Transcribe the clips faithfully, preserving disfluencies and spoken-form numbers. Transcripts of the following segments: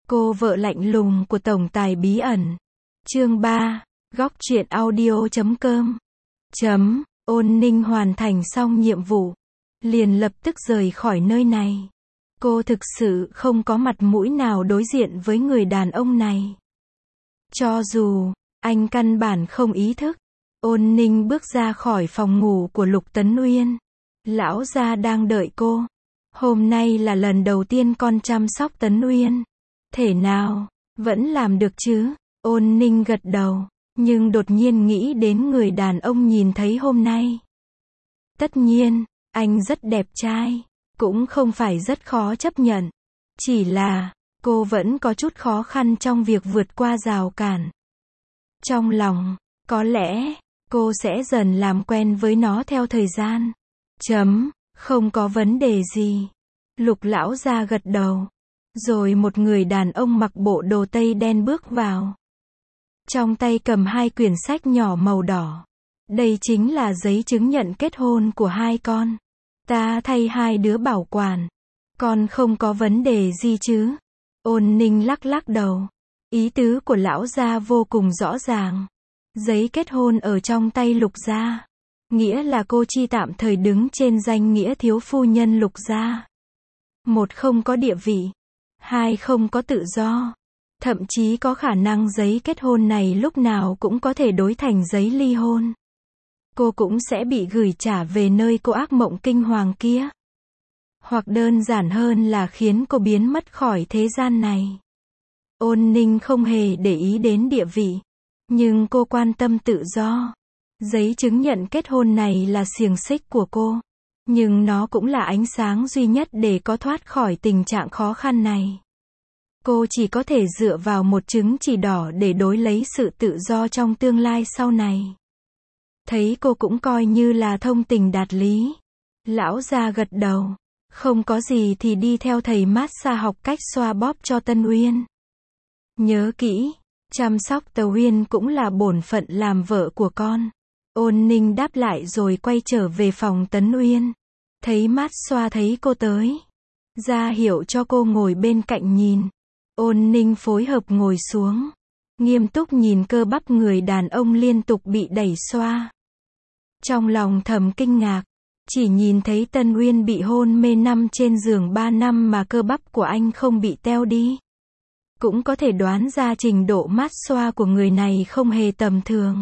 Cô vợ lạnh lùng của tổng tài bí ẩn. Chương ba, góc truyện audio chấm com. Chấm, Ôn Ninh hoàn thành xong nhiệm vụ, liền lập tức rời khỏi nơi này. Cô thực sự không có mặt mũi nào đối diện với người đàn ông này. Cho dù, anh căn bản không ý thức. Ôn Ninh bước ra khỏi phòng ngủ của Lục Tấn Uyên. Lão gia đang đợi cô. Hôm nay là lần đầu tiên con chăm sóc Tấn Uyên. Thể nào, vẫn làm được chứ? Ôn Ninh gật đầu, nhưng đột nhiên nghĩ đến người đàn ông nhìn thấy hôm nay. Tất nhiên, anh rất đẹp trai, cũng không phải rất khó chấp nhận. Chỉ là, cô vẫn có chút khó khăn trong việc vượt qua rào cản. Trong lòng, có lẽ, cô sẽ dần làm quen với nó theo thời gian. Chấm, không có vấn đề gì. Lục lão gia gật đầu. Rồi một người đàn ông mặc bộ đồ tây đen bước vào. Trong tay cầm hai quyển sách nhỏ màu đỏ. Đây chính là giấy chứng nhận kết hôn của hai con. Ta thay hai đứa bảo quản. Con không có vấn đề gì chứ? Ôn Ninh lắc lắc đầu. Ý tứ của lão gia vô cùng rõ ràng. Giấy kết hôn ở trong tay Lục gia. Nghĩa là cô chi tạm thời đứng trên danh nghĩa thiếu phu nhân Lục gia. Một, không có địa vị. Hai, không có tự do. Thậm chí có khả năng giấy kết hôn này lúc nào cũng có thể đổi thành giấy ly hôn. Cô cũng sẽ bị gửi trả về nơi cô ác mộng kinh hoàng kia. Hoặc đơn giản hơn là khiến cô biến mất khỏi thế gian này. Ôn Ninh không hề để ý đến địa vị. Nhưng cô quan tâm tự do. Giấy chứng nhận kết hôn này là xiềng xích của cô. Nhưng nó cũng là ánh sáng duy nhất để có thoát khỏi tình trạng khó khăn này. Cô chỉ có thể dựa vào một chứng chỉ đỏ để đối lấy sự tự do trong tương lai sau này. Thấy cô cũng coi như là thông tình đạt lý. Lão gia gật đầu. Không có gì thì đi theo thầy massage học cách xoa bóp cho Tân Uyên. Nhớ kỹ, chăm sóc Tờ Uyên cũng là bổn phận làm vợ của con. Ôn Ninh đáp lại rồi quay trở về phòng Tấn Uyên. Thấy mát xoa thấy cô tới. Ra hiệu cho cô ngồi bên cạnh nhìn. Ôn Ninh phối hợp ngồi xuống. Nghiêm túc nhìn cơ bắp người đàn ông liên tục bị đẩy xoa. Trong lòng thầm kinh ngạc. Chỉ nhìn thấy Tân Uyên bị hôn mê nằm trên giường ba năm mà cơ bắp của anh không bị teo đi. Cũng có thể đoán ra trình độ mát xoa của người này không hề tầm thường.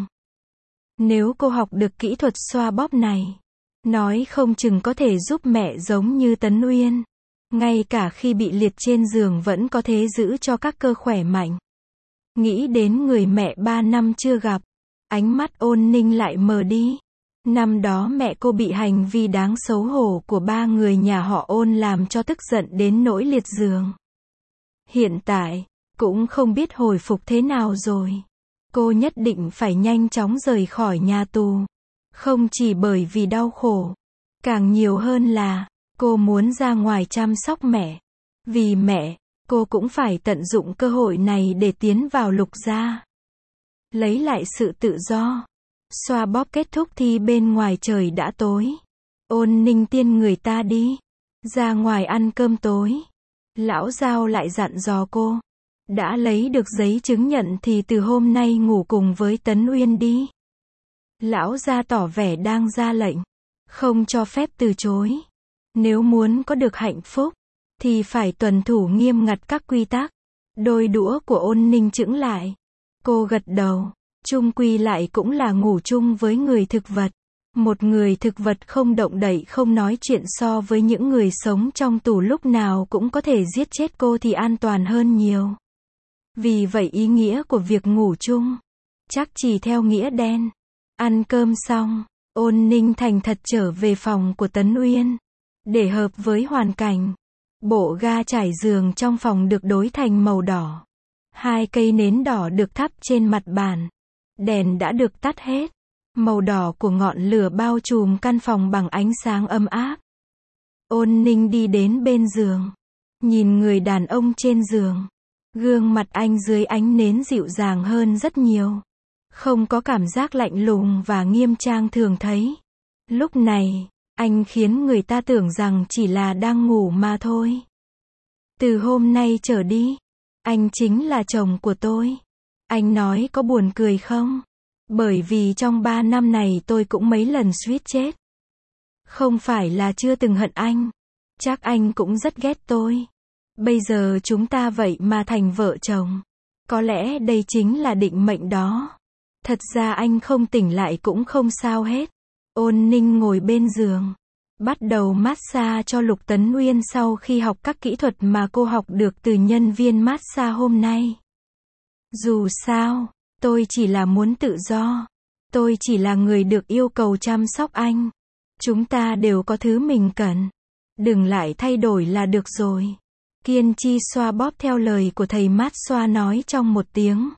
Nếu cô học được kỹ thuật xoa bóp này, nói không chừng có thể giúp mẹ giống như Tấn Uyên. Ngay cả khi bị liệt trên giường vẫn có thể giữ cho các cơ khỏe mạnh. Nghĩ đến người mẹ ba năm chưa gặp, ánh mắt Ôn Ninh lại mờ đi. Năm đó mẹ cô bị hành vi đáng xấu hổ của ba người nhà họ Ôn làm cho tức giận đến nỗi liệt giường. Hiện tại, cũng không biết hồi phục thế nào rồi. Cô nhất định phải nhanh chóng rời khỏi nhà tù. Không chỉ bởi vì đau khổ. Càng nhiều hơn là, cô muốn ra ngoài chăm sóc mẹ. Vì mẹ, cô cũng phải tận dụng cơ hội này để tiến vào Lục gia. Lấy lại sự tự do. Xoa bóp kết thúc thì bên ngoài trời đã tối. Ôn Ninh tiên người ta đi. Ra ngoài ăn cơm tối. Lão Giao lại dặn dò cô. Đã lấy được giấy chứng nhận thì từ hôm nay ngủ cùng với Tấn Uyên đi. Lão gia tỏ vẻ đang ra lệnh. Không cho phép từ chối. Nếu muốn có được hạnh phúc, thì phải tuân thủ nghiêm ngặt các quy tắc. Đôi đũa của Ôn Ninh chững lại. Cô gật đầu. Chung quy lại cũng là ngủ chung với người thực vật. Một người thực vật không động đậy không nói chuyện so với những người sống trong tù lúc nào cũng có thể giết chết cô thì an toàn hơn nhiều. Vì vậy ý nghĩa của việc ngủ chung, chắc chỉ theo nghĩa đen. Ăn cơm xong, Ôn Ninh thành thật trở về phòng của Tấn Uyên. Để hợp với hoàn cảnh, bộ ga trải giường trong phòng được đổi thành màu đỏ. Hai cây nến đỏ được thắp trên mặt bàn. Đèn đã được tắt hết. Màu đỏ của ngọn lửa bao trùm căn phòng bằng ánh sáng ấm áp. Ôn Ninh đi đến bên giường. Nhìn người đàn ông trên giường. Gương mặt anh dưới ánh nến dịu dàng hơn rất nhiều. Không có cảm giác lạnh lùng và nghiêm trang thường thấy. Lúc này, anh khiến người ta tưởng rằng chỉ là đang ngủ mà thôi. Từ hôm nay trở đi, Anh chính là chồng của tôi. Anh nói có buồn cười không? Bởi vì trong ba năm này tôi cũng mấy lần suýt chết. Không phải là chưa từng hận anh. Chắc anh cũng rất ghét tôi. Bây giờ chúng ta vậy mà thành vợ chồng. Có lẽ đây chính là định mệnh đó. Thật ra anh không tỉnh lại cũng không sao hết. Ôn Ninh ngồi bên giường, bắt đầu massage cho Lục Tấn Uyên sau khi học các kỹ thuật mà cô học được từ nhân viên massage hôm nay. Dù sao, tôi chỉ là muốn tự do. Tôi chỉ là người được yêu cầu chăm sóc anh. Chúng ta đều có thứ mình cần. Đừng lại thay đổi là được rồi. Kiên Chi xoa bóp theo lời của thầy massage nói trong một tiếng.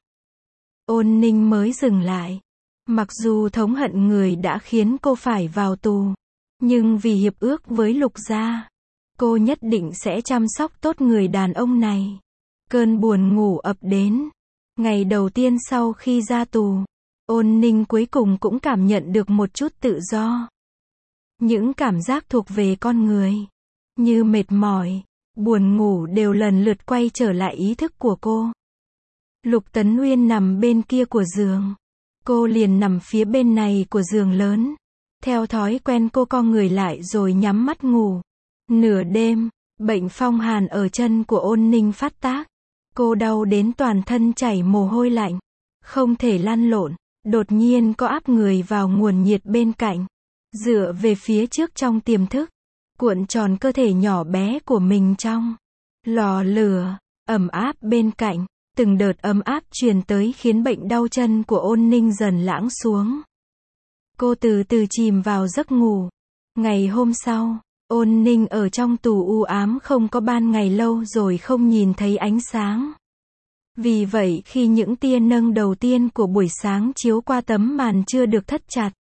Ôn Ninh mới dừng lại. Mặc dù thống hận người đã khiến cô phải vào tù, nhưng vì hiệp ước với Lục gia, cô nhất định sẽ chăm sóc tốt người đàn ông này. Cơn buồn ngủ ập đến. Ngày đầu tiên sau khi ra tù, Ôn Ninh cuối cùng cũng cảm nhận được một chút tự do. Những cảm giác thuộc về con người, như mệt mỏi, buồn ngủ đều lần lượt quay trở lại ý thức của cô. Lục Tấn Uyên nằm bên kia của giường. Cô liền nằm phía bên này của giường lớn. Theo thói quen cô co người lại rồi nhắm mắt ngủ. Nửa đêm, bệnh phong hàn ở chân của Ôn Ninh phát tác. Cô đau đến toàn thân chảy mồ hôi lạnh. Không thể lăn lộn. Đột nhiên có áp người vào nguồn nhiệt bên cạnh. Dựa về phía trước trong tiềm thức. Cuộn tròn cơ thể nhỏ bé của mình trong lò lửa, ẩm áp bên cạnh. Từng đợt ấm áp truyền tới khiến bệnh đau chân của Ôn Ninh dần lãng xuống. Cô từ từ chìm vào giấc ngủ. Ngày hôm sau, Ôn Ninh ở trong tù u ám không có ban ngày lâu rồi không nhìn thấy ánh sáng. Vì vậy khi những tia nâng đầu tiên của buổi sáng chiếu qua tấm màn chưa được thắt chặt,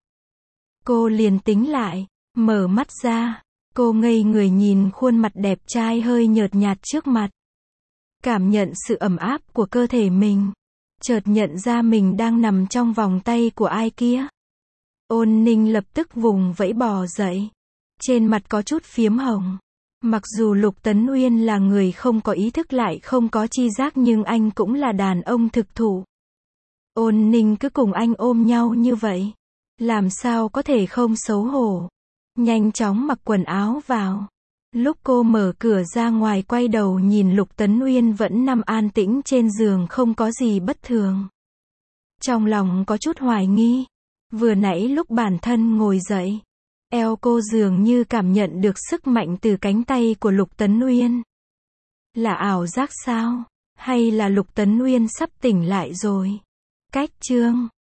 cô liền tính lại, mở mắt ra. Cô ngây người nhìn khuôn mặt đẹp trai hơi nhợt nhạt trước mặt. Cảm nhận sự ẩm áp của cơ thể mình. Chợt nhận ra mình đang nằm trong vòng tay của ai kia. Ôn Ninh lập tức vùng vẫy bò dậy. Trên mặt có chút phiếm hồng. Mặc dù Lục Tấn Uyên là người không có ý thức lại không có chi giác nhưng anh cũng là đàn ông thực thụ. Ôn Ninh cứ cùng anh ôm nhau như vậy. Làm sao có thể không xấu hổ. Nhanh chóng mặc quần áo vào. Lúc cô mở cửa ra ngoài quay đầu nhìn Lục Tấn Uyên vẫn nằm an tĩnh trên giường không có gì bất thường. Trong lòng có chút hoài nghi. Vừa nãy lúc bản thân ngồi dậy, eo cô dường như cảm nhận được sức mạnh từ cánh tay của Lục Tấn Uyên. Là ảo giác sao? Hay là Lục Tấn Uyên sắp tỉnh lại rồi? Cách chương